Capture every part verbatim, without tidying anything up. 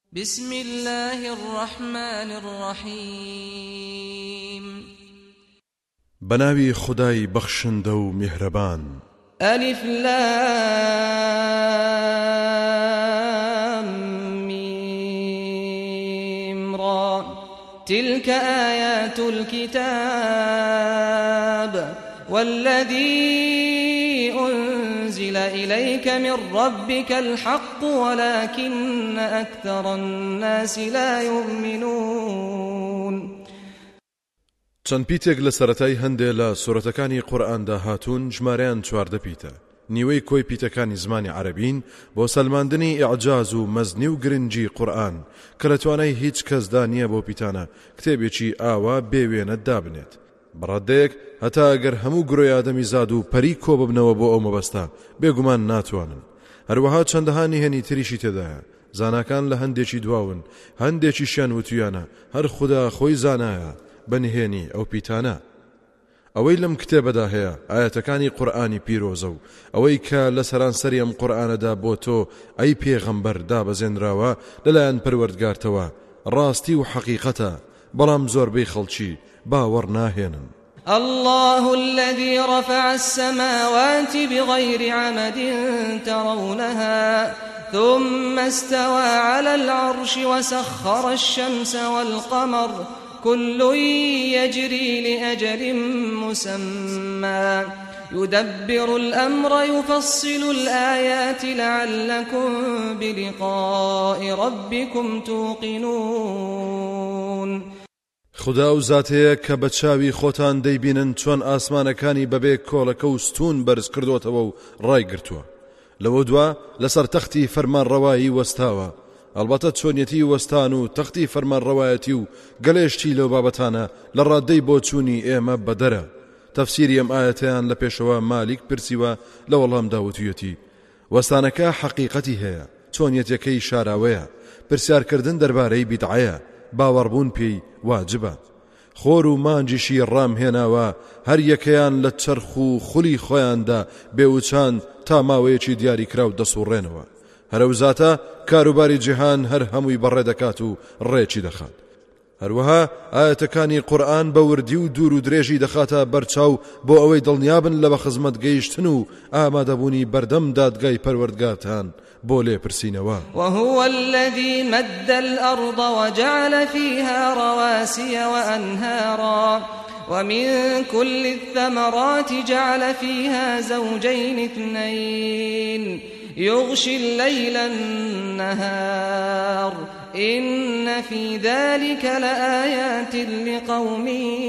بسم الله الرحمن الرحيم بناوي خداي بخشندو مهربان ألف لام ميم را تلك آيات الكتاب والذي أنزل إليك من ربك الحق ولكن أكثر الناس لا يؤمنون. چەند پیتێک لە سەرەتای هەندێ لە سورەتەکانی قورئاندا هاتوون ژمارەیان چواردە پیتە. نیوەی کۆی پیتەکانی زمانی عەرەبین بۆ سەلماندنی ئیعجاز و مەزنی و گرنگی قورئان کە لە توانای هیچ کەسدا نییە بۆ پیتانە کتێبێکی ئاوا بێوێنە دابنێت. بەڕادەیەک هەتا ئەگەر هەموو گرۆی ئادەمی زاد و پەری کۆ ببنەوە بۆ ئەو مەبەستە بێگومان ناتوانن. هەروەها چەندەها نهێنی تریشی تێدایە. زاناکان لە هەندێکی دواون، هەندێکیشیان وتویانە هەر خوددا خۆی زانایە بەنهێنی ئەو پیتانە. ئەوەی لەم کتێبەدا هەیە ئاەتەکانی قورئانی پیرۆزە و ئەوەی کە لە سەرانسەری ئەم قورئانەدا بۆ تۆ ئەی پێغەمبەر دابەزێنراوە لەلایەن پەروەردگارتەوە ڕاستی و حەقیقەتە، بەڵام زۆربەی خەڵکی باوەڕ ناهێنن. الله الذي رفع السماوات بغير عمد ترونها ثم استوى على العرش وسخر الشمس والقمر كل يجري لأجل مسمى يدبر الأمر يفصل الآيات لعلكم بلقاء ربكم توقنون. خدا و زاتەیە کە بە چاوی خۆتان دەیبینن چۆن ئاسمانەکانی بەبێ کۆڵەکە و ستون بەرز کردوتەوە و ڕای گرتووە. لەوە دووە لەسەر تەختی فەرمانڕەوایی وەستاوە. ئەلبەتە چۆنیەتی وەستان و تەختی فەرمانڕەوایەتی و گەلێشتی لەو بابەتانە لە ڕادەی بۆ چوونی ئێمە بەدەرە. تەفسیری ئەم ئاەتەیان لە پێشەوە مالیک پرسیوە لە وەڵامدا وتویەتی وەستانەکە حەقیقەتی هەیە، چۆنیەتەکەی شاراوەیە، پرسیارکردن دەربارەی بیدعەیە، باوەڕبوون پێی واجبە. خۆر و مانجیشی ڕام هێناوە هەر یەکەیان لە چەرخ و خولی خۆیاندا بێوچان تا ماوەیەکی دیاری کراو دەسوڕێنەوە. هەرەو زاتە کاروباری جیهان هەر هەمووی بەڕێ دەکات و ڕێکی دەخات. هەروەها ئاەتەکانی قورئان بە وردی و دوور و درێژی دەخاتە بەرچاو بۆ ئەوەی دڵنیابن لە بە خزمەت گەیشتن و ئامادەبوونی بەردەم دادگای پەروەردگارتان بۆ لێپرسینەوە. وهو الذي مد الأرض وجعل فيها رواسي وأنهارا ومن كل الثمرات جعل فيها زوجين اثنين يغشي الليل النهار إن في ذلك لآيات لقوم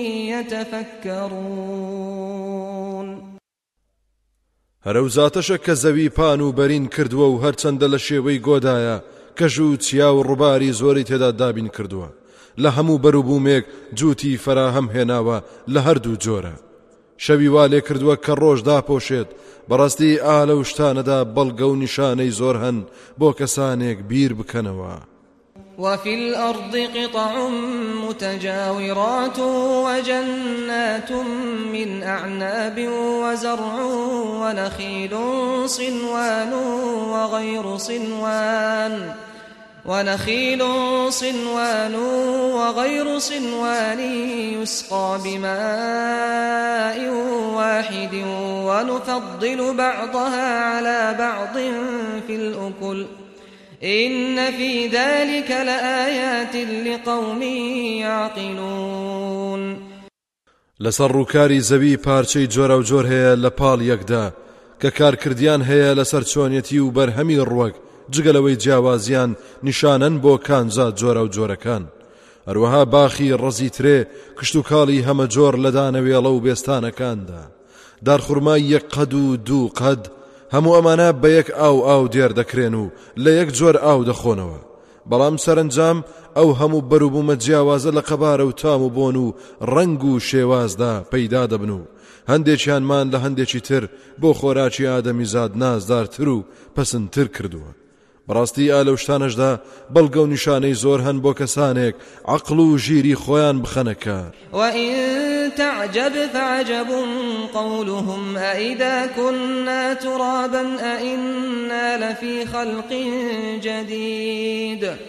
يتفكرون. هەرەو زاتەشە کە زەوی پان و بەرین کردووە و هەرچەندە لە شێوەی گۆدایە کەژ و چیا و ڕووباری زۆری تێدا دابین کردووە. لە هەموو بەروبوومێک جووتی فەراهەم هێناوە لە هەردوو جۆرە. شەوی وا لێ کردووە کە ڕۆژ داپۆشێت. بەڕاستی ئا لەو شتانەدا بەڵگە و نیشانەی زۆر هەن بۆ کەسانێک بیر بکەنەوە. وفي الأرض قطع متجاورات وجنات من أعناب وزرع ونخيل صنوان وغير صنوان ونخيل صنوان وغير صنوان يسقى بماء واحد ونفضل بعضها على بعض في الأكل إن في ذلك لآيات لقوم يعقلون. لەسەر ڕووکاری زەوی پارچەی جۆرە و جۆر هەیە لە پاڵ یەکدا کە کارکردیان هەیە لەسەر چۆنیەتی و بەرهەمی ڕووەک جگەلەوەی جیاوازیان نیشانەن بۆ کانزا جۆرە و جۆرەکان. هەروەها باخی ڕەزی ترێ کشت و کاڵی هەمە جۆر لە دانەوێڵە و بێستانەکاندا. دارخورمای یەک قەد و دوو قەد هەموو ئەمانە بە یەک ئاو ئاو دێر دەکرێن و لە یەک جۆر ئاو دەخۆنەوە. بەڵام سەرنجام ئەو هەموو بەروبوومە جیاوازە لە قەبارە و تام و بۆن و ڕەنگ و شێوازدا پەیدا دەبن و هەندێکیانمان لە هەندێکی تر بۆ خۆراکی ئادەمی زاد نازدارتر و پەسندتر کردووە. بەڕاستی ئا لەو شتانەشدا بەڵگە و نیشانەی زۆر هەن بۆ کەسانێک عەقڵ و ژیری خۆیان بخەنە کار. وإن تعجب فعجب قولهم أئذا كنا ترابا أئنا لفي خلق جديد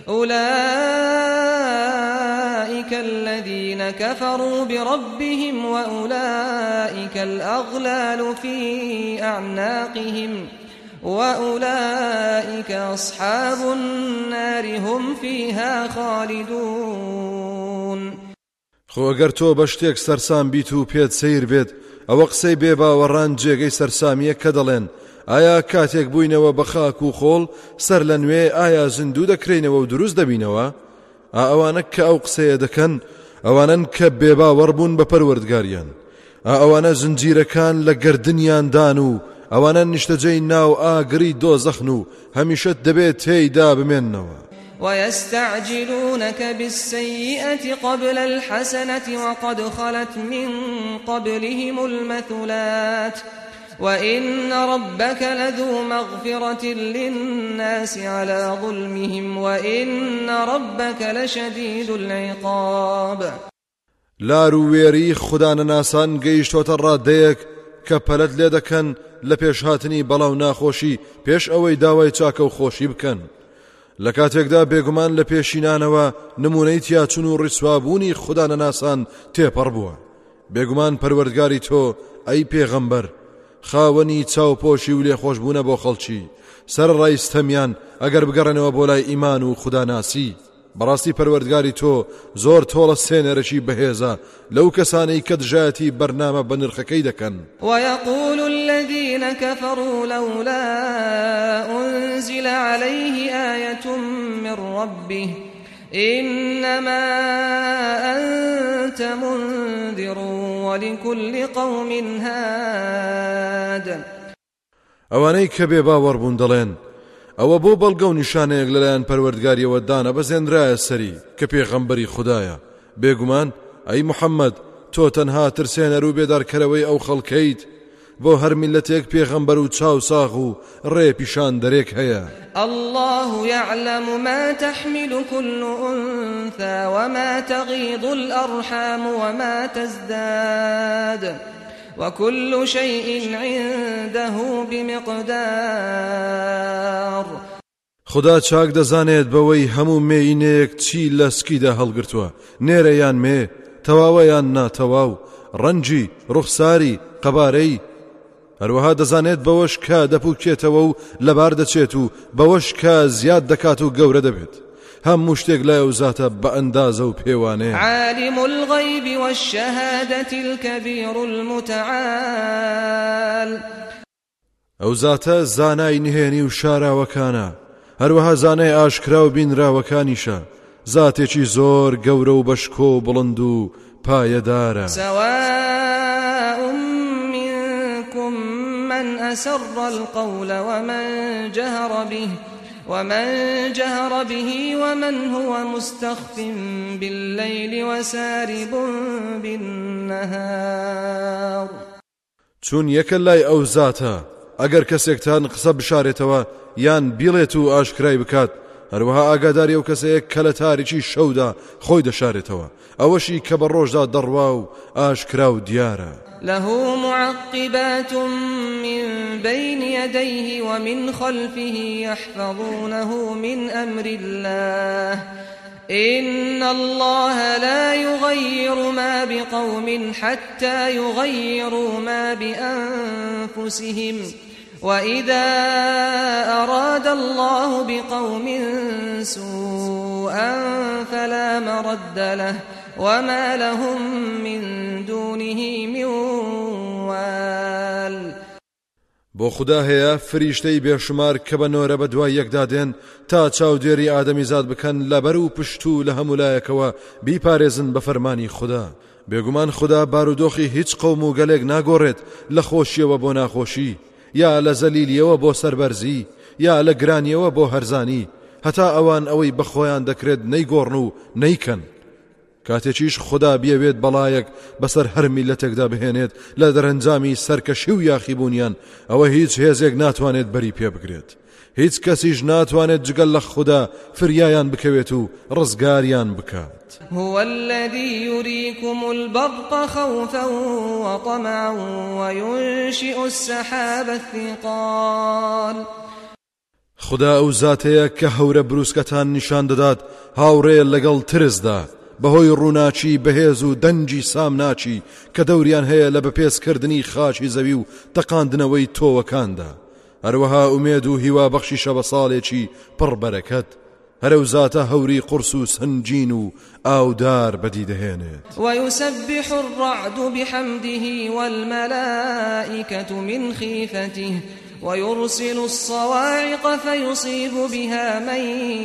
أولئك الذين كفروا بربهم وأولئك الأغلال في أعناقهم وأولئك أصحاب النار هم فيها خالدون. خۆ ئەگەر تۆ بە شتێک سەرسام بیت و پێت سەیر بێت ئەوە قسەی بێباوەڕان جێگەی سەرسامیە کە دەڵێن ئایا کاتێک بووینەوە بە خاک و خۆڵ سەر لە نوێ ئایا زیندوو دەکرێنەوە و دروست دەبینەوە؟ ئا ئەوانە کە ئەو قسەیە دەکەن ئەوانن کە بێباوەڕ بوون بە پەروەردگاریان، ئا ئەوانە زنجیرەکان لە گەردنیاندان و ئەوانە نیشتەجەی ناو ئاگری دۆزەخن و هەمیشە دەبێت تێیدا بمێننەوە. ويستعجلونك بالسيئة قبل الحسنة وقد خلت من قبلهم المثلات وإن ربك لذو مغفرة للناس على ظلمهم وإن ربك لشديد العقاب. لارو وێری خودانەناسان گەیشتۆتە ڕادەیەک کە پەلەت لێ دەکەن لە پێشهاتنی بەڵاو ناخۆشی پێش ئەوەی داوای چاکە و خۆشی بکەن. لە کاتێکدا بێگومان لە پێشینانەوە نمونەی تیاچون و ڕیسوابوونی خودانەناسان تێپەڕ بووە. بێگومان پەروەردگاری تۆ ئەی پێغەمبەر خاوەنی چاوپۆشی و لێخۆشبوونە بۆ خەڵکی سەر ڕایستەمیان ئەگەر بگەڕێنەوە بۆ لای ئیمان و خوداناسی. بەڕاستی پەروەردگاری تۆ زۆر تۆڵە سێنەرەشی بەهێزە لەو کەسانەی کە دژایەتی بەرنامە بە نرخەکەی دەکەن. ويقول الذين كفروا لولا أنزل عليه آية من ربه إنما أنت منذر ولكل قوم هاد. ئەوانەی کە بێ باوەڕ بوون دەڵێن ئەوە بۆ بەڵگە و نیشانەیەک لەلایەن پەروەردگاریەوە دانا بەزێنرایە سەری کە پێغەمبەری خوددایە. بێگومان ئەی محەممەد تۆ تەنها ترسێنەر و بێدارکەرەوەی ئەو خەڵکەیت بۆ هەر میلەتێک پێغەمبەر و چاو ساغ و ڕێ پیشان دەرێک هەیە. الله يعلم ما تحمل كل أنثى وما تغيض الأرحام وما تزداد وكل شيء عنده بمقدار. خدا چاک دەزانێت بەوەی هەموو مێینەیەک چی لە سکیدا هەڵگرتووە، نێرەیان مێ، تەواوەیان ناتەواو، ڕەنجی، ڕوخساری، قەبارەی. هەروەها دەزانێت بەوەش کە دەپوکێتەوە و لەبار دەچێت و بەوەش کە زیاد دەکات و گەورە دەبێت. هەموو شتێک لای ئەو زاتە بە ئەندازە و پێوانەیە. عالم الغیب والشهادة الكبير المتعال. ئەو زاتە زانای نهێنی و شاراوەکانە، هەروەها زانای ئاشکرا و بینراوەکانیشە، زاتێکی زۆر گەورە و بەشکۆ و بڵند و پایەدارە. سواء منكم من أسر القول ومن جهر به ومن جهر به ومن هو مستخف بالليل وسارب بالنهار. چون یەکە لای ئەو زاتە ئەگەر کەسێکتان قسە بشارێتەوە یان بیڵێت و ئاشکرای بکات، هەروەها ئاگاداری ئەو کەسەیە کە لە تاریکی شەودا خۆی دەشارێتەوە، ئەوەشی کە بە ڕۆژدا دەڕوا و ئاشکرا و دیارە. له معقبات من بين يديه ومن خلفه يحفظونه من أمر الله إن الله لا يغير ما بقوم حتى يغيروا ما بأنفسهم وإذا أراد الله بقوم سوءا فلا مرد له وما لهم من دونه من وال. بۆ خدا هەیە فریشتەی بێشمار کە بە نۆرە بە دوای یەکدادێن تا چاودێری ئادەمیزاد بکەن لەبەر و پشت و لە هەمولایەکەوە بیپارێزن بە فەرمانی خدا. بێگومان خدا بارودۆخی هیچ قەوم و گەلێک ناگۆڕێت لە خۆشیەوە بۆ ناخۆشی، یا لە زەلیلیەوە بۆ سەربەرزی، یا لە گرانیەوە بۆ هەرزانی، هەتا ئەوان ئەوەی بەخۆیان دەکرێت نەیگۆڕن و نەیکەن. کاتێکیش خدا بیەوێت بەڵایەک بەسەر هەر میلەتێکدا بهێنێت لە دەرەنجامی سەرکەشی و یاخیبوونیان، ئەوە هیچ هێزێک ناتوانێت بەری پێ بگرێت. هیچ کەسیش ناتوانێت جگەل لە خدا فریایان بکەوێت و ڕزگاریان بکات. هو الذي يريكم البرق خوفا وطمعا وينشئ السحاب الثقال. خدا ئەو زاتەیە کە هەورە بروسکەتان نیشان دەدات هاوڕێ لەگەڵ ترسدا بەهۆی ڕووناچی بەهێز و دەنجی سامناچی کە دەوریان هەیە لە بەپێسکردنی خاچی زەوی و تەقاندنەوەی تۆوەکاندا هەروەها ئومێد و هیوا بەخشی شەبە ساڵێکی پڕ بەرەکەت هەرەو زاتە هەوری قورس و سنجین و ئاودار بەدیدەهێنێت ويسبح الرعد بحمده والملائكة من خيفته ويرسل الصواعق فيصيب بها من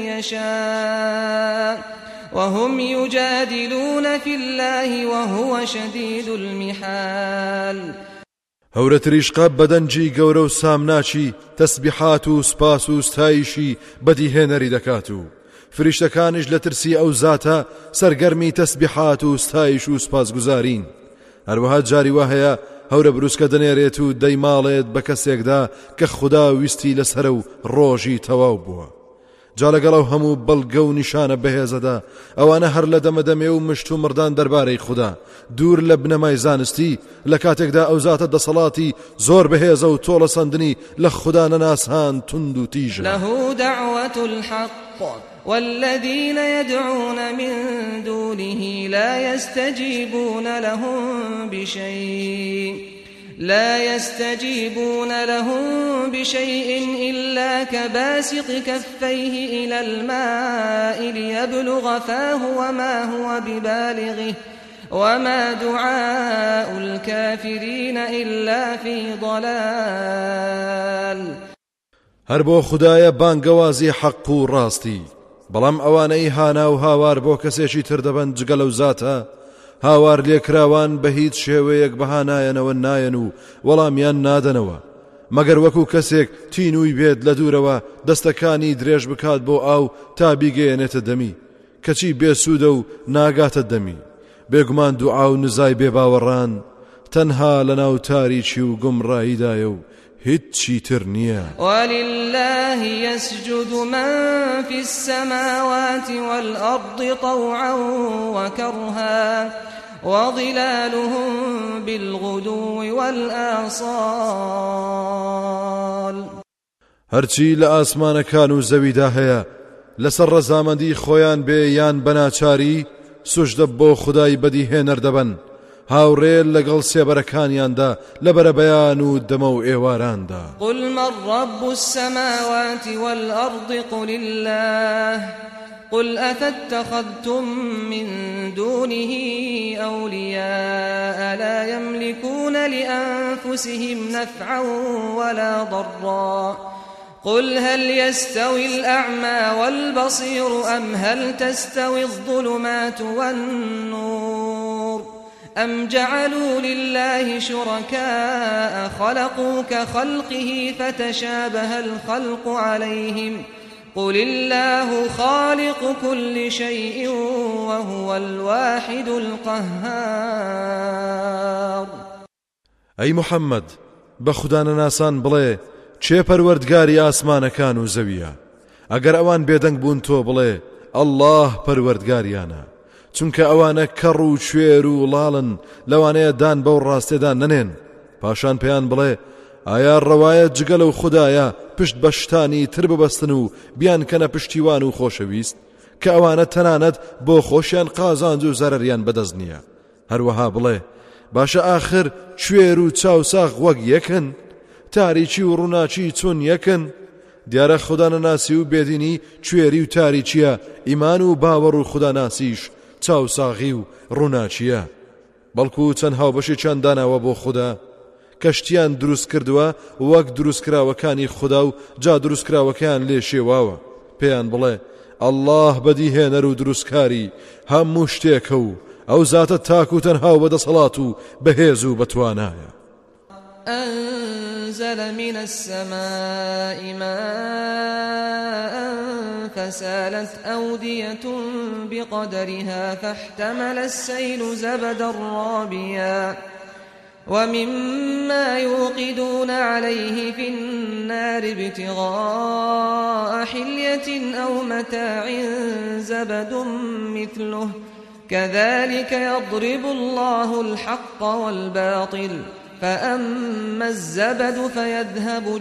يشاء وهم يجادلون في الله وهو شديد المحال هەورە تریشقە بەدەنجی گەورە و سامناچی تەسبیحات و سپاس و ستایشی بەدیهێنەری دەکات و فریشتەکانیش لە ترسی ئەو زاتە سەرگەرمی تەسبیحات و ستایش و سپاسگوزارین هەروەها جاری وا هەیە هەورە بروسکە دەنێرێت و دەیماڵێت بە کەسێکدا کە خوددا ویستی لەسەر و ڕۆژی تەواو بووە جا لەگەڵ هەموو بەڵگە و نیشانە بەهێزەدا ئەوانە هەر لە دەمەدەمێ و مشت و مردان دەربارەی خوددا دوور لە بنەمای زانستی لە کاتێکدا ئەو زاتە دەسەڵاتی زۆر بەهێزە و تۆڵە سەندنی لە خوددا نەناسان تند و تیژە له دعوة الحق والذين يدعون من دونه لا يستجيبون لهم بشيء لا يستجيبون لهم بشيء إلا كباسط كفيه إلى الماء ليبلغ فاه وما هو ببالغه وما دعاء الكافرين إلا في ضلال هەر بۆ خوددایە بانگەوازی حەق و ڕاستی بەڵام ئەوانەی هانا و هاوار بۆ کەسێکی تر دەبن جگە لەو زاتە هاوار لێکراوان بە هیچ شێوەیەک بەهانایەنەوە نایەن و وەڵامیان نادەنەوە مەگەر وەکو کەسێک تینووی بێت لە دوورەوە دەستەکانی درێژ بکات بۆ ئاو تا بیگەیەنێتە دەمی کەچی بێسوودە و ناگاتە دەمی بێگومان دوعا و نزای بێباوەڕان تەنها لە ناو تاریکی و گومڕاییدایە و هیچی تر نییە ولله يسجد من في السماوات والأرض طوعا وكرها وظلالهم بالغدو والآصال هەرچی لە ئاسمانەکان و زەویدا هەیە لەسەر ڕەزامەندی خۆیان بێ یان بەناچاری سوژدە بۆ خودای بەدیهێنەر دەبن هاوڕێ لەگەڵ سێبەرەکانیاندا لەبەرە بەیان و دەمە و ئێواراندا قل من رب السماوات والأرض قل الله قل أفاتخذتم من دونه أولياء لا يملكون لأنفسهم نفعا ولا ضرا قل هل يستوي الأعمى والبصير أم هل تستوي الظلمات والنور أم جعلوا لله شركاء خلقوا كخلقه فتشابه الخلق عليهم قل الله خالق كل شيء وهو الواحد القهار أي محمد بخدان ناسان بڵێ چێ پەروەردگاری ئاسمانەکان و زەویە ئەگەر ئەوان بێدەنگ بوون تۆ بڵێ ئەڵڵاه پەروەردگاریانە چونکە ئەوانە کەڕ و کوێر و وڵاڵن لەوانەیە دان بەو ڕاستێدا نەنێن پاشان پێیان بڵێ ئایا ڕەوایە جگە لەو خوددایە پشت بە شتانی تر ببەستن و بیان کەنە پشتیوان و خۆشەویست کە ئەوانە تەنانەت بۆ خۆشیان قازانج و زەرەریان بەدەست نییە هەروەها بڵێ باشە ئاخر کوێر و چاوساغ وەک یەکن تاریکی و ڕووناچی چۆن یەکن دیارە خودانەناسی و بێدینی کوێری و تاریچیە ئیمان و باوەڕ و خوداناسیش چاوساغی و ڕووناچیە بەڵکو چەند هاوبەشی چەند داناوە بۆ خوددا کەشتیان دروست کردووە وەک دروستکراوەکانی خوددا و جا دروستکراوەکەیان لێ شێواوە پێیان بڵێ ئەڵڵاه بەدیهێنەر و دروستکاری هەموو شتێکە و ئەو زاتە تاک و تەنها و بەدەسەڵات و بەهێز و بەتوانایە أنزل من السماء ماء فسالت أودية بقدرها فاحتمل السيل زبدا رابيا ومما يوقدون عليه في النار ابتغاء حلية أو متاع زبد مثله كذلك يضرب الله الحق والباطل فأما الزبد فيذهب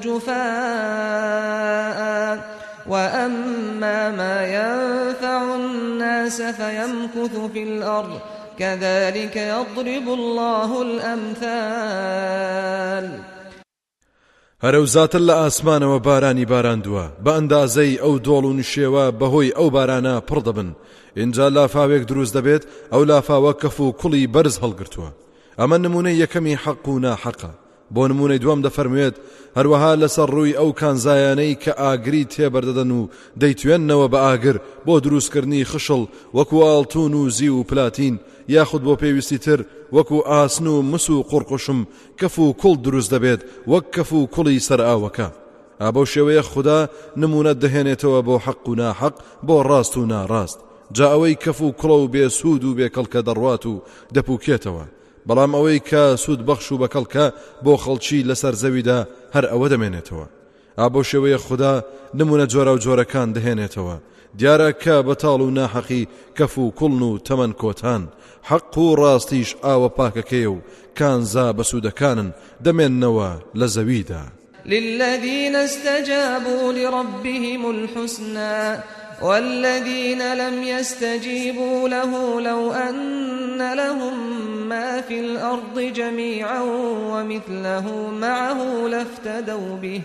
جفاء وأما ما ينفع الناس فيمكث في الأرض كذلك يضرب الله الأمثال. هەرەوزاتر لە ئاسمانەوە بارانی باراندووە بە ئەندازەی ئەو دۆڵ و نشێوە بەهۆی ئەو بارانە پڕ دەبن. اینجا لافاوێک دروست دەبێت، ئەو لافاوە کەف و کوڵی بەرز هەڵگرتووە. ئەمە نمونەی یەکەمی حەق و ناحەقە. بۆ نمونەی دووەم دەفەرموێت هەروەها لەسەر ڕووی ئەو کانزایانەی کە ئاگری تێبەردەدەن و دەیتوێننەوە بە ئاگر بۆ دروستکردنی خشڵ وەکو ئاڵتون و زی و پلاتین، یاخود بۆ پێویستی تر وەکو ئاسن و مس و قوڕقوشم کەف و کوڵ دروست دەبێت وەک کەف و کوڵی سەر ئاوەکە. ئابەو شێوەیە خوددا نمونە دەهێنێتەوە بۆ حەق و ناحەق، بۆ ڕاست و ناڕاست. جا ئەوەی کەف و کوڵە و بێسوود و بێکەڵکە دەڕوات و دەپووکێتەوە، بەڵام ئەوەی کە سوود بەخش و بەکەڵکە بۆ خەڵکی لەسەر زەویدا هەر ئەوە دەمێنێتەوە. ئابەو شێوەیە خوددا نمونە جۆرە و جۆرەکان دەهێنێتەوە. دیارە کە بەتاڵ و ناحەقی کەف و کوڵن و تەمەن کۆتان، حەق و ڕاستیش ئاوە پاکەکەیە و کانزا بەسوودەکانن دەمێننەوە لە زەویدا. للذين استجابوا لربهم الحسنى والذين لم يستجيبوا له لو أن لهم ما في الأرض جميعا ومثله معه لافتدوا به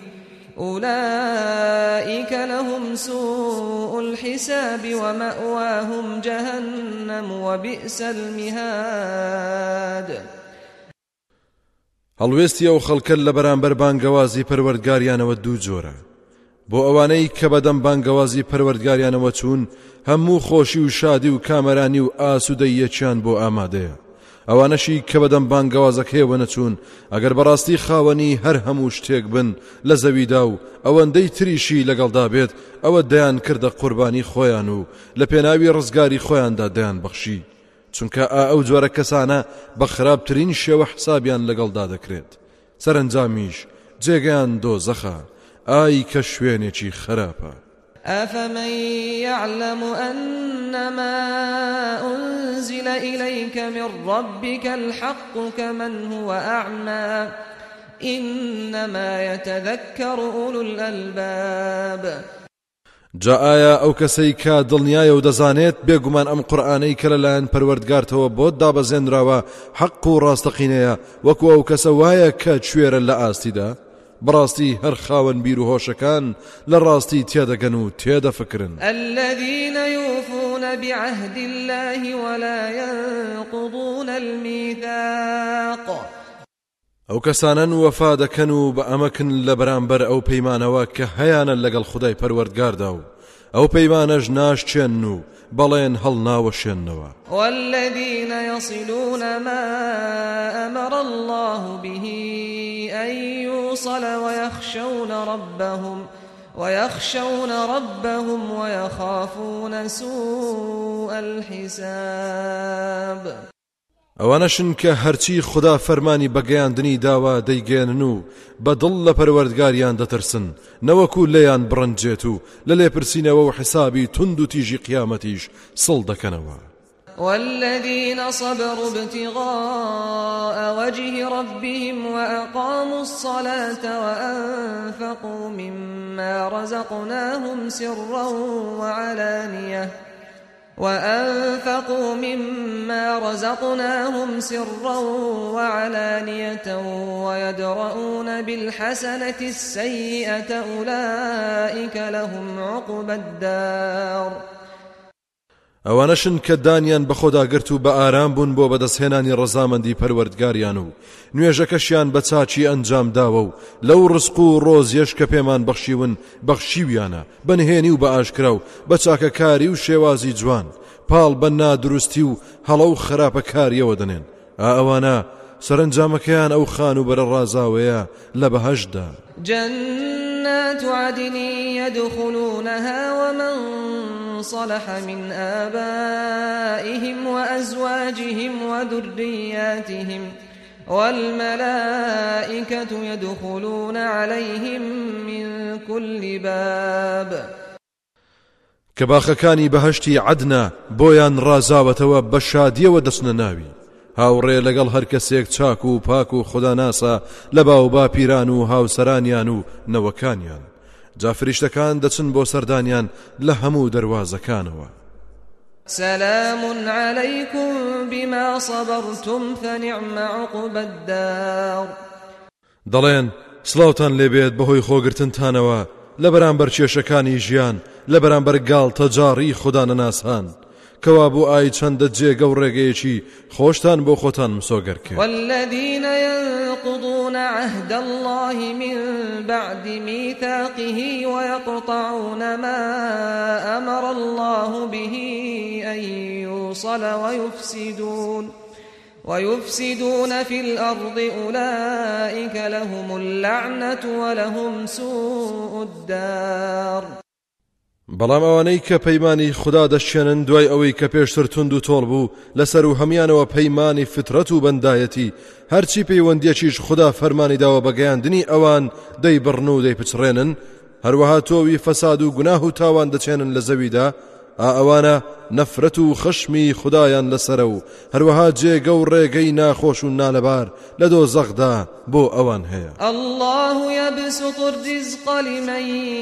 أولئك لهم سوء الحساب ومأواهم جهنم وبئس المهاد. هەڵوێستی ئەو خەڵکە لە بەرامبەر بانگەوازی پەروەردگاریانەوە دوو جۆرە. بۆ ئەوانەی کە بەدەم بانگەوازی پەروەردگاریانەوە چوون، هەموو خۆشی و شادی و کامەرانی و ئاسوودەیەکیان بۆ ئامادەیە. ئەوانەشی کە بەدەم بانگەوازەکەیەوە نەچوون، ئەگەر بەڕاستی خاوەنی هەر هەموو شتێک بن لە زەویدا و ئەوەندەی تریشی لەگەڵدا بێت، ئەوە دەیان کردە قوربانی خۆیان و لە پێناوی ڕزگاری خۆیاندا دەیان بەخشی، چونکە ئەو جۆرە کەسانە بە خراپترین شێوە حسابیان لەگەڵدا دەکرێت. سەرنجامیش جێگەیان دۆزەخە. ئای کە شوێنێکی خراپە. أفمن يعلم أنما أنزل إليك من ربك الحق كمن هو أعمى إنما يتذكر أولو الألباب. جا ئایا ئەو کەسەی کە دڵنیایە و دەزانێت بێگومان ئەم قورئانەی کە لەلایەن پەروەردگارتەوە بۆت دابەزێنراوە حەق و ڕاستەقینەیە، وەکو ئەو کەسە وایە کە کوێرە لە ئاستیدا؟ بڕاستی هەر خاوەن بیر و هۆشەکان لە ڕاستی تێدەگەن و تێدەفکرن. الذين يوفون بعهد الله ولا ينقضون الميثاق. ئەو کەسانن وەفا دەکەن و بە ئەمەکن لە بەرامبەر ئەو پەیمانەوە کە هەیانە لەگەڵ خودای پەروەردگاردا و ئەو پەیمانەش ناشچێن و بەڵێن هەڵناوەشێننەوە. والذين يصلون ما أمر الله به أن يوصل ويخشون ربهم ويخشون ربهم ويخافون سوء الحساب. ئەوانەشن کە هەرچی خوددا فەرمانی بەگەیاندنی داوا دەیگێنن و بەدڵ لە پەروەردگاریان دەترسن، نەوەکو لێیان بڕنجێت و لە لێپرسینەوە و حسابی تند و تیژی قیامەتیش سڵ دەکەنەوە. والذين صبروا ابتغاء وجه ربهم وأقاموا الصلاة وأنفقوا مما رزقناهم سرا وعلانية وأنفقوا مما رزقناهم سرا وعلانية ويدرؤون بالحسنة السيئة أولئك لهم عقبى الدار. ئەوانەشن کە دانیان بە خۆدا گرت و بە ئارام بوون بۆ بەدەستهێنانی ڕەزامەندی پەروەردگاریان و نوێژەکەشیان بە چاچی ئەنجام داوە و لەو ڕزق و ڕۆزیەش کە پێمان بەخشیون بەخشیویانە بەنهێنی و بە ئاشکرا و بە چاکەکاری و شێوازی جوان، پاڵ بە نادروستی و هەڵە و خراپەکاریەوە دەنێن. ئەوانە سەرنجامەکەیان ئەو خان و بەرە ڕازاوەیە لە بەهەشدا. جنات عدن يدخلونها ومن صلح من آبائهم وأزواجهم وذرياتهم والملائكة يدخلون عليهم من كل باب. کە باخەکانی بەهەشتی عەدنە بۆیان ڕازاوەتەوە بە شادیەوە دەچنە ناوی، هاوڕێ لەگەڵ هەر کەسێک چاک و پاک و خوداناسا لە باو با پیران و هاوسەرانیان و نەوەکانیان جا فریشتەکان دەچن بۆ سەردانیان لە هەموو دەروازەکانەوە. سلام عليكم بما صبرتم فنعم عقبى الدار. دەڵێن سڵاوتان لێبێت بەهۆی خۆگرتنتانەوە لە بەرامبەر کێشەکانی ژیان لە بەرامبەر گاڵتە جاڕی خودانەناسان کەوا بۆ ئای چەندە جێگە و ڕێگەیەکی خۆشتان بۆ خۆتان مسۆگەر کرد. والذين ينقضون عهد الله من بعد ميثاقه ويقطعون ما أمر الله به أن يوصل ويفسدون ويفسدون في الأرض أولئك لهم اللعنة ولهم سوء الدار. بەڵام ئەوانەی کە پەیمانی خوددا دەشێنن دوای ئەوەی کە پێشتر تند و تۆڵ بوو لەسەر و هەمیانەوە پەیمانی فترەت و بەندایەتی هەرچی پەیوەندیەکیش خوددا فەرمانی داوە بەگەیاندنی ئەوان دەیبڕن و دەیپچڕێنن هەروەها تۆوی فەساد و گوناه و تاوان دەچێنن لە زەویدا ئا ئەوانە نەفرەت و خشمی خوددایان لەسرە و هەروەها جێگە و ڕێگەی ناخۆش و نالەبار لە دۆزەخدا بۆ ئەوان هەیە. الله يبسط الرزق لمن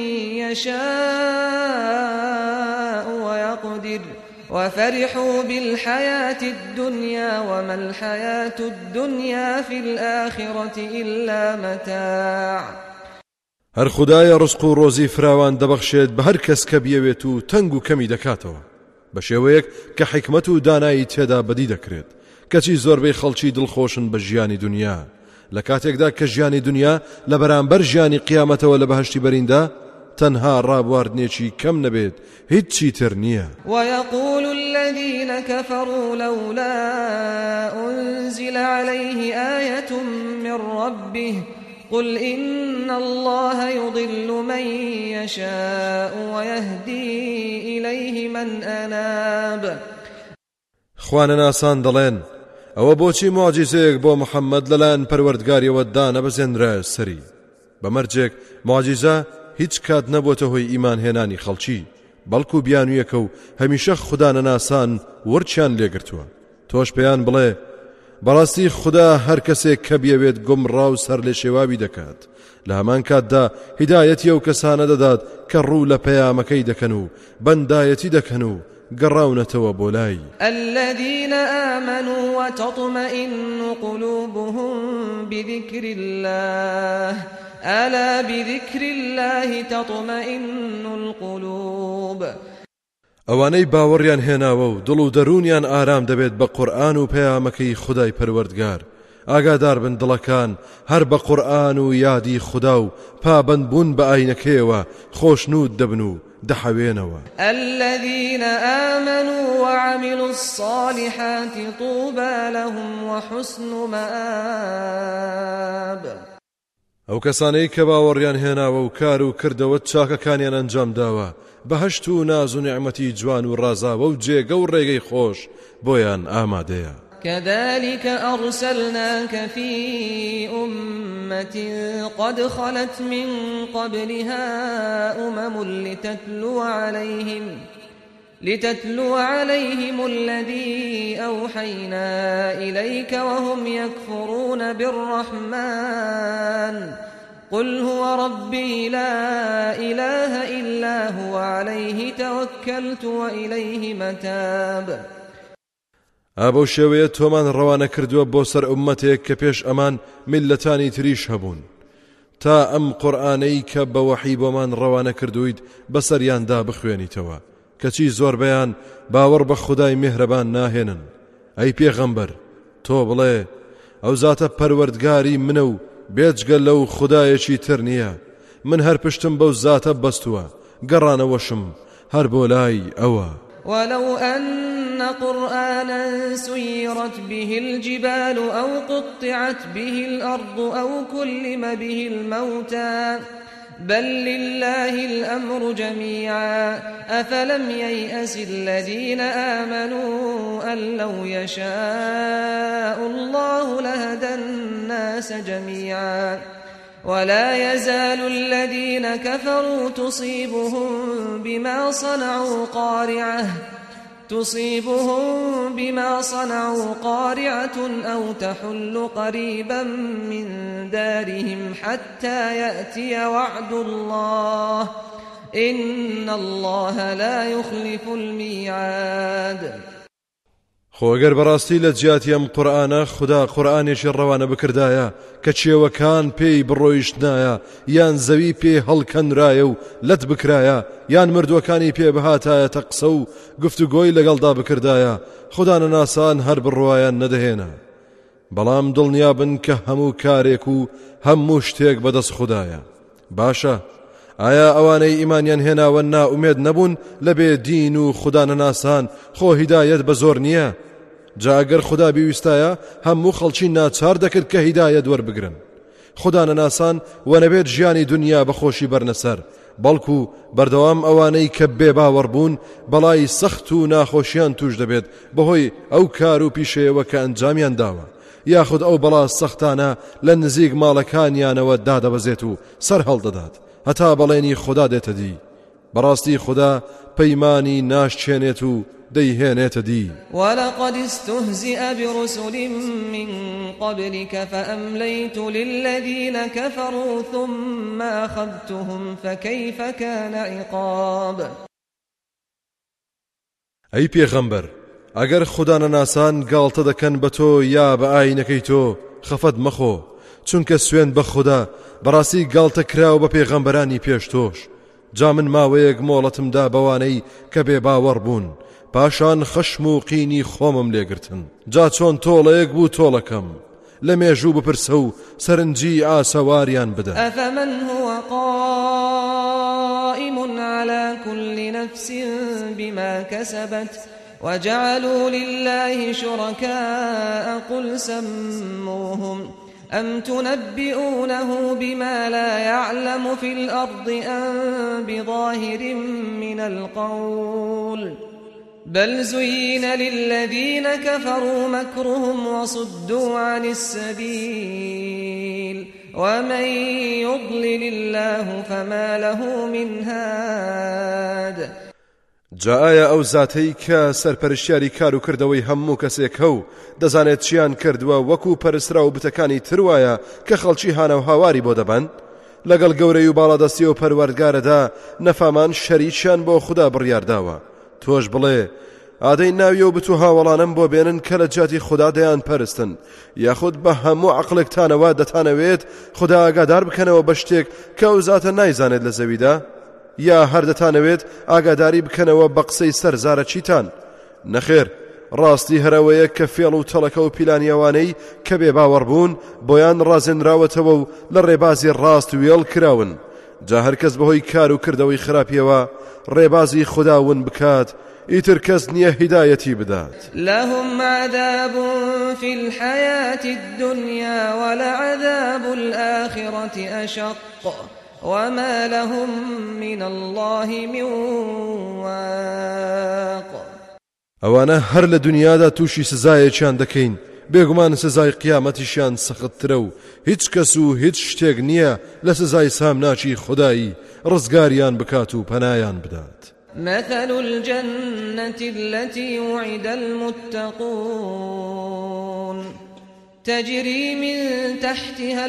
يشاء ويقدر وفرحوا بالحياة الدنيا وما الحياة الدنيا في الآخرة إلا متاع. هەر خودایە ڕزق و ڕۆزی فراوان دەبەخشێت بە هەر کەس کە بیەوێت و تەنگ و کەمی دەکاتەوە بە شێوەیەک کە حکمت و دانایی تێدا بەدی دەکرێت کەچی زۆربەی خەڵکی دڵخۆشن بە ژیانی دنیا لە کاتێکدا کە ژیانی دنیا لە بەرامبەر ژیانی قیامەتەوە لە بەهەشتی بەریندا تەنها ڕابواردنێکی کەم نەبێت هیچی تر نییە. ويقول الذين كفروا لولا أنزل عليه آية من ربه قل إن الله يضل من يشاء ويهدي إليه من أناب. خوانە ناسان دەڵێن ئەوە بۆچی معجزەیەک بۆ محەممەد لەلایەن پەروەردگاریەوە دانەبەزێنرا سەری بەمەرجێک معجزە هیچ کات نەبووتە هۆی ئیمان هێنانی خەڵکی بەڵکو بیانوویەکە و هەمیشە خوددانە ناسان ورچیان لێگرتووە. تۆش پێیان بڵێ بەڕاستی خوددا هەر کەسێک کە بیەوێت گومڕا و سەر لێ شێواوی دەکات لە هەمان کاتدا هیدایەتی ئەو کەسانە دەدات کە ڕوو لە پەیامەکەی دەکەن و بەندایەتی دەکەن و گەڕاونەتەوە بۆ لای. الذين آمنوا وتطمئن قلوبهم بذكر الله ألا بذكر الله تطمئن القلوب. ئەوانەی باوەڕیان هێناوە و دڵ و دەرونیان ئارام دەبێت بە قورئان و پەیامەکەی خودای پەروەردگار ئاگادار بن دڵەکان هەر بە قورئان و یادی خوددا و پابەند بوون بە ئاینەکەیەوە خۆشنود دەبن و دەحەوێنەوە. الذين آمنوا وعملوا الصالحات طوبى لهم وحسن مآب. ئەو کەسانەی کە باوەڕیان هێناوە و کار و کردەوە چاکەکانیان ئەنجام داوە بەهەشت و ناز و نعمەتی جوان و ڕازاوە و جێگە و ڕێگەی خۆش بۆیان ئامادەیە. كذلك أرسلناك في أمة قد خلت من قبلها أمم لتتلو عليهم لتتلو عليهم الذي أوحينا إليك وهم يكفرون بالرحمن قل هو ربي لا إله إلا هو عليه توكلت وإليه متاب. ئابە شێوەیە تۆمان ڕەوانە کردووە بۆ سەر ئومەتێک کە پێش ئەمان میلەتانی تریش هەبوون تا ئەم قورئانەی کە بە وەحی بۆمان ڕەوانە کردوویت بەسەریاندا بخوێنیتەوە کەچی زۆربەیان باوەڕ بە خودای میهرەبان ناهێنن. ئەی پێغەمبەر تۆ بڵێ ئەو زاتە پەروەردگاری منە و بێجگە لەو خودایەکی تر نییە من هەر پشتم بەو زاتە بەستووە گەڕانەوەشم هەر بۆ لای ئەوە. ولو أن قرآنا سيرت به الجبال أو قطعت به الأرض أو كلم به الموتى بل لله الأمر جميعا أفلم ييأس الذين آمنوا أن لو يشاء الله لهدى الناس جميعا ولا يزال الذين كفروا تصيبهم بما صنعوا قارعة تصيبهم بما صنعوا قارعة أو تحل قريبا من دارهم حتى يأتي وعد الله إن الله لا يخلف الميعاد. خۆگەر بەڕاستی لە جیاتی ئەم قورئانە خدا قورئانێکی ڕەوانە بکردایە کە چێوەکان پێی بڕۆیشتنایە یان زەوی پێ هەڵکەنرایە و لەت بکرایە یان مردووەکانی پێ بهاتایەتە قسە و گفتوگۆی لەگەڵدا بکردایە خدا نەناسان هەر بڕوایان نەدەهێنا. بەڵام دڵنیابن کە هەموو کارێک و هەموو شتێک بەدەست خودایە. باشە ئایا ئەوانەی ئیمانیان هێناوە نائومێد نەبوون لە بێ دین و خدا نەناسان خۆ هیدایەت بە زۆر نییە؟ جا ئەگەر خدا بیویستایە هەموو خەڵکی ناچار دەکرد کە هیدایەت وەربگرن. خدا نەناسان وەنەبێت ژیانی دنیا بەخۆشی بەرنەسەر، بەڵکو بەردەوام ئەوانەی کە بێ باوەڕ بوون بەڵای سەخت و ناخۆشیان توش دەبێت بەهۆی ئەو کار و پیشەیەوە کە ئەنجامیان داوە، یاخود ئەو بەڵا سەختانە لە نزیک ماڵەکانیانەوە دادەبەزێت و سەر هەڵدەدات هەتا بەڵێنی خدا دێتە دی. بەڕاستی خدا پەیمانی ناشچێنێت و دەیهێنێتە دی. ولقد استهزئ برسل من قبلك فأمليت للذين كفروا ثم أخذتهم فكيف كان عقاب. ئەی پێغەمبەر ئەگەر خدا نەناسان گاڵتە دەکەن بە تۆ یا بە ئاینەکەی تۆ خەفەت مەخۆ، چونکە سوێن بە خدا بەڕاستی گاڵتە کراوە بە پێغەمبەرانی پێش تۆش. جا من ماوەیەک مۆڵەتمدا بەوانەی کە بێ باوەڕ بوون، پاشان خەشم و قینی خۆمم لێگرتن. جا چۆن تۆڵەیەک بوو تۆڵەکەم لە مێژوو بپرسە و سەرنجی ئاسەواریان بدە. ئەفەمەن هو قائم على كل نفس بما كسبت وجعلوا لله شركاء قل سموهم أم تنبئونه بما لا يعلم في الأرض أم بظاهر من القول بل زين للذين كفروا مكرهم وصدوا عن السبيل ومن يضلل الله فما له من هاد. جاء ئەو زاتەی کە سەرپەرشتیاری کار و کردەوەی هەموو کەسێک هەو دەزانێت چیان کردووە وەکو پەرسترا و بتەکانی تروایە کە خەڵکی هانە و هاواری بۆ دەبن لەگەڵ گەورەی و باڵادەستی و پەروەردگارەدا نەفامان شەریکیان بۆ خوددا بڕیارداوە. تۆش بڵێ ئادەی ناویە و بتو هاوڵانم بۆ بێنن کە لە جاتی خوددا دەیان پەرستن، یاخود بە هەموو عەقڵێکتانەوە دەتانەوێت خوددا ئاگادار بکەنەوە بە شتێک کە ئەو زاتە نایزانێت لە زەویدا، یا هەر دەتانەوێت ئاگاداری بکەنەوە بە قسەی سەرزارە چیتان؟ نەخێر، ڕاستی هەرەوەیە کە فێڵ و تەڵەکە و پیلانیەوانەی کە بێ باوەڕ بوون بۆیان ڕازێنراوەتەوە و لە ڕێبازی ڕاست وێڵ کراون. جا هەر کەس بەهۆی کار و کردەوەی خراپیەوە ڕێبازی خوداون بکات ئیتر کەس نییە هیدایەتی بدات. لهم عذاب في الحياة الدنيا ولعذاب الآخرة أشق وما لهم من الله من واق. ئەوانە هەر لە دنیادا تووشی سزایەکیان دەکەین، بێگومان سزای قیامەتیشیان سەختترە و هیچ کەس و هیچ شتێک نییە لە سزای سامناچی خودایی ڕزگاریان بکات و پەنایان بدات. مثل الجنة التي وعد المتقون تجري من تحتها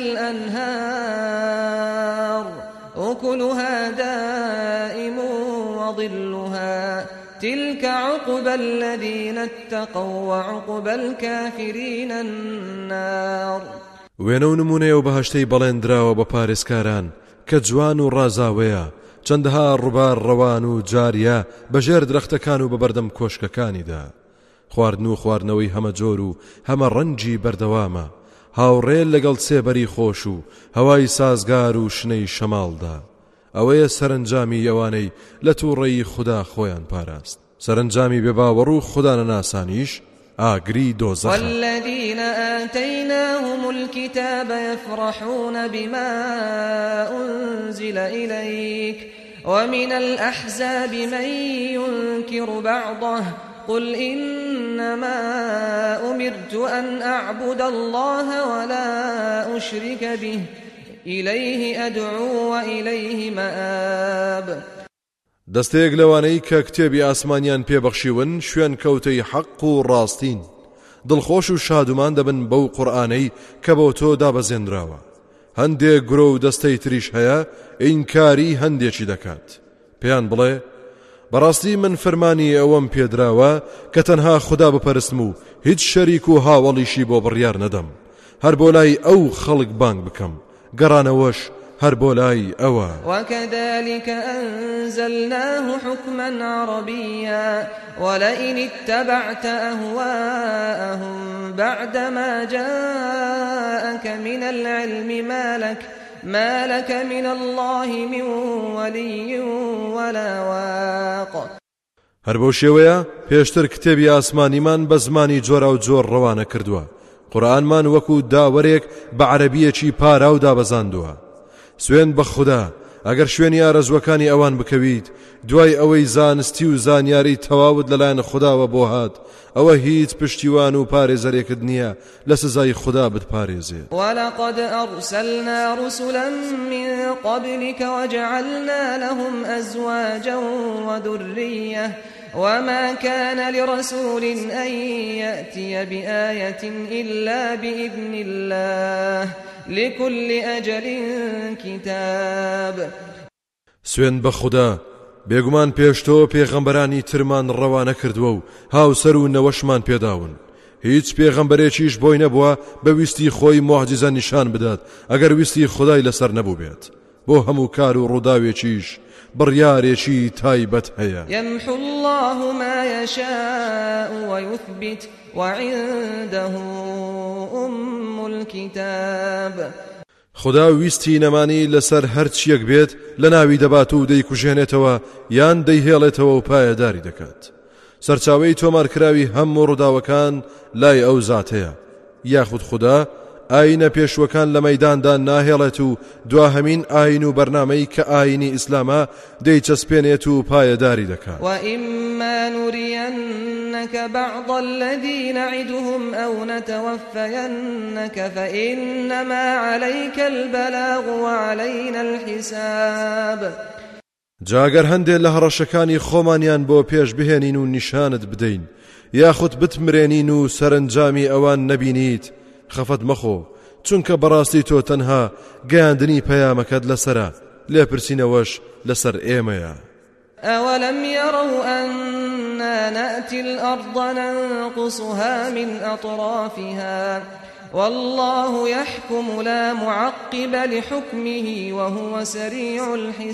الأنهار أكلها دائم وظلها تلك عقبى الذين اتقوا وعقبى الكافرين النار. وێنە و نمونەیە و بەهەشتەی بەڵێندراوە بە پارێزکاران کە جوان و ڕازاوەیە، چەندەها ڕووبار ڕەوان و جاریە بەژێر درەختەکان و بەبەردەم کۆشکەکانیدا. خواردن و خواردنەوەی هەمە جۆر و هەمە ڕەنجی بەردەوامە، هاوڕێل لەگەڵ سێبەری خۆش و هەوای سازگار و شنەی شەماڵدا. ئەوەیە سەرنجامی ئەوانەی لە تووڕێی خوددا خۆیان پاراست. سەرنجامی بێباوەڕ و خوددا نەناسانیش ئاگری دۆزەخە. والذين آتيناهم الكتاب يفرحون بما أنزل إليك ومن الأحزاب من ينكر بعضه قل إنما أمرت أن أعبد الله ولا أشرك به إليه أدعو وإليه مآب. دەستەیەک لەوانەی کە کتێبی ئاسمانیان پێبەخشیون شوێن کەوتەی حەق و ڕاستین دڵخۆش و شادومان دەبن بەو قورئانەی کە بۆ تۆ دابەزێنراوە هەندێک گرۆ و دەستەی تریش هەیە ئینکاری هەندێکی دەکات پێیان بڵێ بەڕاستی من فەرمانی ئەوەم پێدراوە کە تەنها خوددا بپەرستم و هیچ شەریک و هاوڵیشی بۆ بڕیار نەدەم هەر بۆ لای ئەو خەڵک بانگ بکەم گەڕانەوەش هەر بۆ لای ئەوە وكذلك أنزلناه حكما عربيا ولئن اتبعت أهواءهم بعدما جاءك من العلم ما لك ما لك من الله من ولي ولا واق هەر بەو شێوەیە پێشتر کتێبی ئاسمانیمان بە زمانی جۆرا و جۆر ڕەوانە کردووە قورئانمان وەکو داوەرێک بە عەرەبیەکی پارا و دابەزاندووە سوێن بە خوددا ئەگەر شوێنی ئارەزوەکانی ئەوان بکەویت دوای ئەوەی زانستی و زانیاری تەواوت لەلایەن خودداوە بۆ هات ئەوە هیچ پشتیوان و پارێزەرێکت نییە لە سزای خوددا بتپارێزێت ولقد أرسلنا رسلا من قبلك وجعلنا لهم أزواجا وذرية وما كان لرسول أن يأتي بآية إلا بإذن الله لكل أجل كتاب سوێن بە خوددا بێگومان پێشتۆ پێغەمبەرانی ترمان ڕەوانە کردووە و هاوسەر و نەوەشمان پێداون هیچ پێغەمبەرێکیش بۆی نەبووە بە ویستی خۆی مۆعجزە نیشان بدات ئەگەر ویستی خودای لەسەر نەبوو بێت بۆ هەموو کار و ڕووداوێکیش بڕیارێکی تایبەت هەیە يمحو الله ما يشاء ويثبت وعنده أم الكتاب خدا ویستی نەمانی لەسەر هەرچیەک بێت لە ناوی دەبات و دەیکوژێنێتەوە یان دەیهێڵێتەوە و پایەداری دەکات سەرچاوەی تۆمارکراوی هەموو ڕووداوەکان لای ئەو زات هەیە یاخود خدا ئاینە پێشوەکان لە مەیداندا ناهێڵێت و دوا هەمین ئاین و بەرنامەی کە ئاینی ئیسلامە دەیچەسپێنێت و پایەداری دەکات وإما نرينك بعض الذي نعدهم أو نتوفينك فإنما عليك البلاغ وعلينا الحساب جاگەر هەندێک لە هەڕەشەکانی خۆمانیان بۆ پێش بهێنین و نیشانت بدەین یاخود بتمرێنین و سەرنجامی ئەوان نەبینیت خەفەت مەخۆ چونکە بەڕاستی تۆ تەنها گەیاندنی پەیامەکەت لەسرە لێپرسینەوەش لەسەر ئێمەیە أولم يروا أنا نأتي الأرض ننقصها من أطرافها والله يحكم لا معقب لحكمه وهو سريع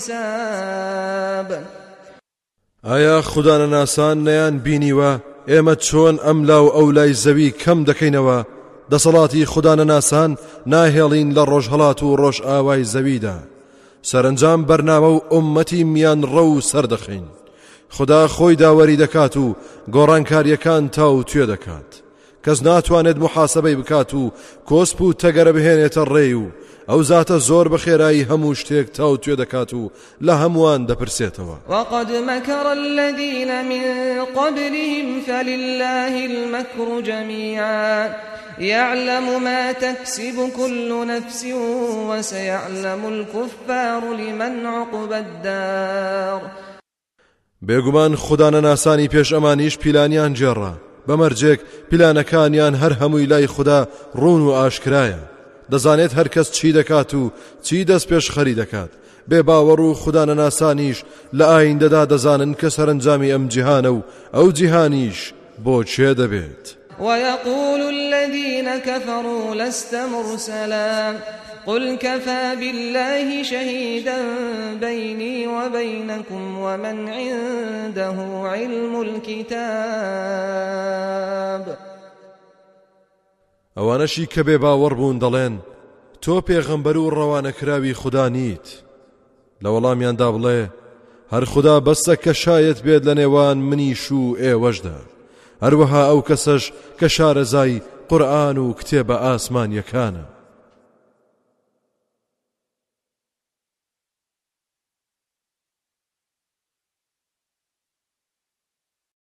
الحساب ئایا خوددا نەناسان نەیان بینیوە ئێمە چۆن ئەم لاو ئەو لای زەوی کەم دەکەینەوە دەسەڵاتی خوددا نەناسان ناهێڵین لە ڕۆژهەڵات و ڕۆژ ئاوای زەویدا سەرنجام بەرنامە و ئوممەتی میان ڕە و سەردەخین خوددا خۆی داوەری دەکات و گۆڕانکاریەکان تاو توێ دەکات کەس ناتوانێت محاسبەی بکات و کۆسپ و تەگەرە بهێنێتە ڕێی و ئەو زاتە زۆر بەخێرایی هەموو شتێک تاو توێ دەکات و لە هەمووان دەپرسێتەوە وقد مكر الذين من قبلهم فلله المكر جميعا يعلم ما تكسب كل نفس وسيعلم الكفار لمن عقبى الدار بێگومان خوددا نەناسانی پێش ئەمانیش پیلانیان جێڕا بەمەرجێک پیلانەکانیان هەر هەمووی لای خوددا ڕوون و ئاشکرایە دەزانێت هەر کەس چی دەکات و چی دەست پێش خەری دەکات بێ باوەڕ و خوددا نەناسانیش لە ئایندەدا دەزانن کە سەرنجامی ئەم جیهانە و ئەو جیهانیش بۆ چێ دەبێت ويقول الذين كفروا لست مرسلا قل كفى بالله شهيدا بيني وبينكم ومن عنده علم الكتاب ئەوانەشی کە بێ باوەڕ بوون دەڵێن تۆ پێغەمبەر و ڕەوانەکراوی خوددا نیت لە وەڵامیاندا بڵێ هەر خوددا بەسە کە شایەت بێت لە نێوان منیش و ئێوەشدا هەروەها ئەو کەسەش کە شارەزای قورئان و کتێبە ئاسمانیەکانە